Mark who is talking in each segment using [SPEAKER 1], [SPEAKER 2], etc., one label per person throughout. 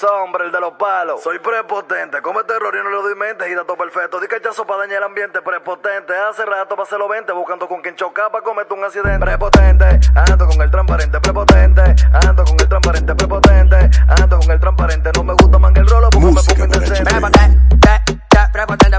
[SPEAKER 1] Sombra, el de los palos. Soy prepotente, come terror y no le doy mente. Y todo perfecto, di cachazo pa' dañar el ambiente. Prepotente, hace rato pa' hacerlo 20. Buscando con quien chocar pa' cometer un accidente. Prepotente, ando con el transparente. Prepotente, ando con el transparente. Prepotente, ando con el transparente. No me gusta mangar el rolo porque me pongo indecente.
[SPEAKER 2] Prepotente, prepotente,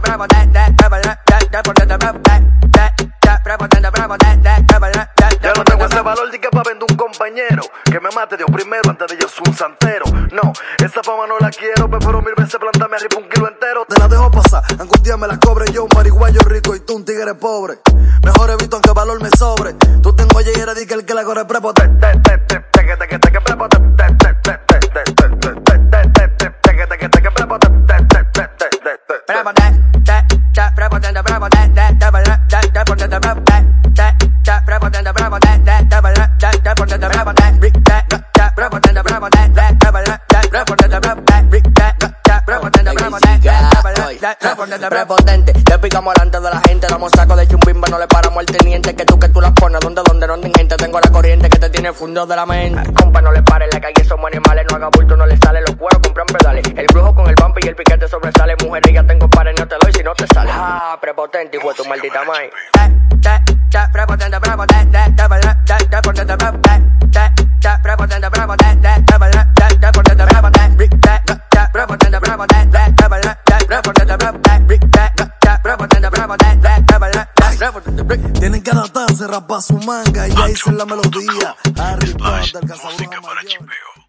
[SPEAKER 1] Ya no tengo ese valor de que pa' vender un compañero. Que me mate Dios primero antes de yo ser un santero. No, esa fama no la quiero. Prefiero 1000 veces plantarme arriba un kilo entero. Te la dejo pasar, aunque un día me la cobre yo, un mariguayo rico y tú un tigre pobre. Mejor evito aunque valor me sobre. Tú tengo ayer y era di que el que la corre prepotente.
[SPEAKER 2] Prepotente, le picamos delante de la gente, damos saco de chumbimba, no le paramos al teniente. Que tú las pones, donde no hay gente. Tengo la corriente que te tiene fundido de la mente. Compa, no le pares, la calle somos animales, no haga bulto, no le sale. Los cueros compran pedales, el brujo con el bump y el piquete sobresale. Mujeres ya tengo pares, no te doy si no te sale. Ah, prepotente, hijo de tu maldita madre. Prepotente,
[SPEAKER 1] tienen que adaptarse, rapar su manga y ahí hice la melodía. Harry Potter,
[SPEAKER 3] Música para chipeo.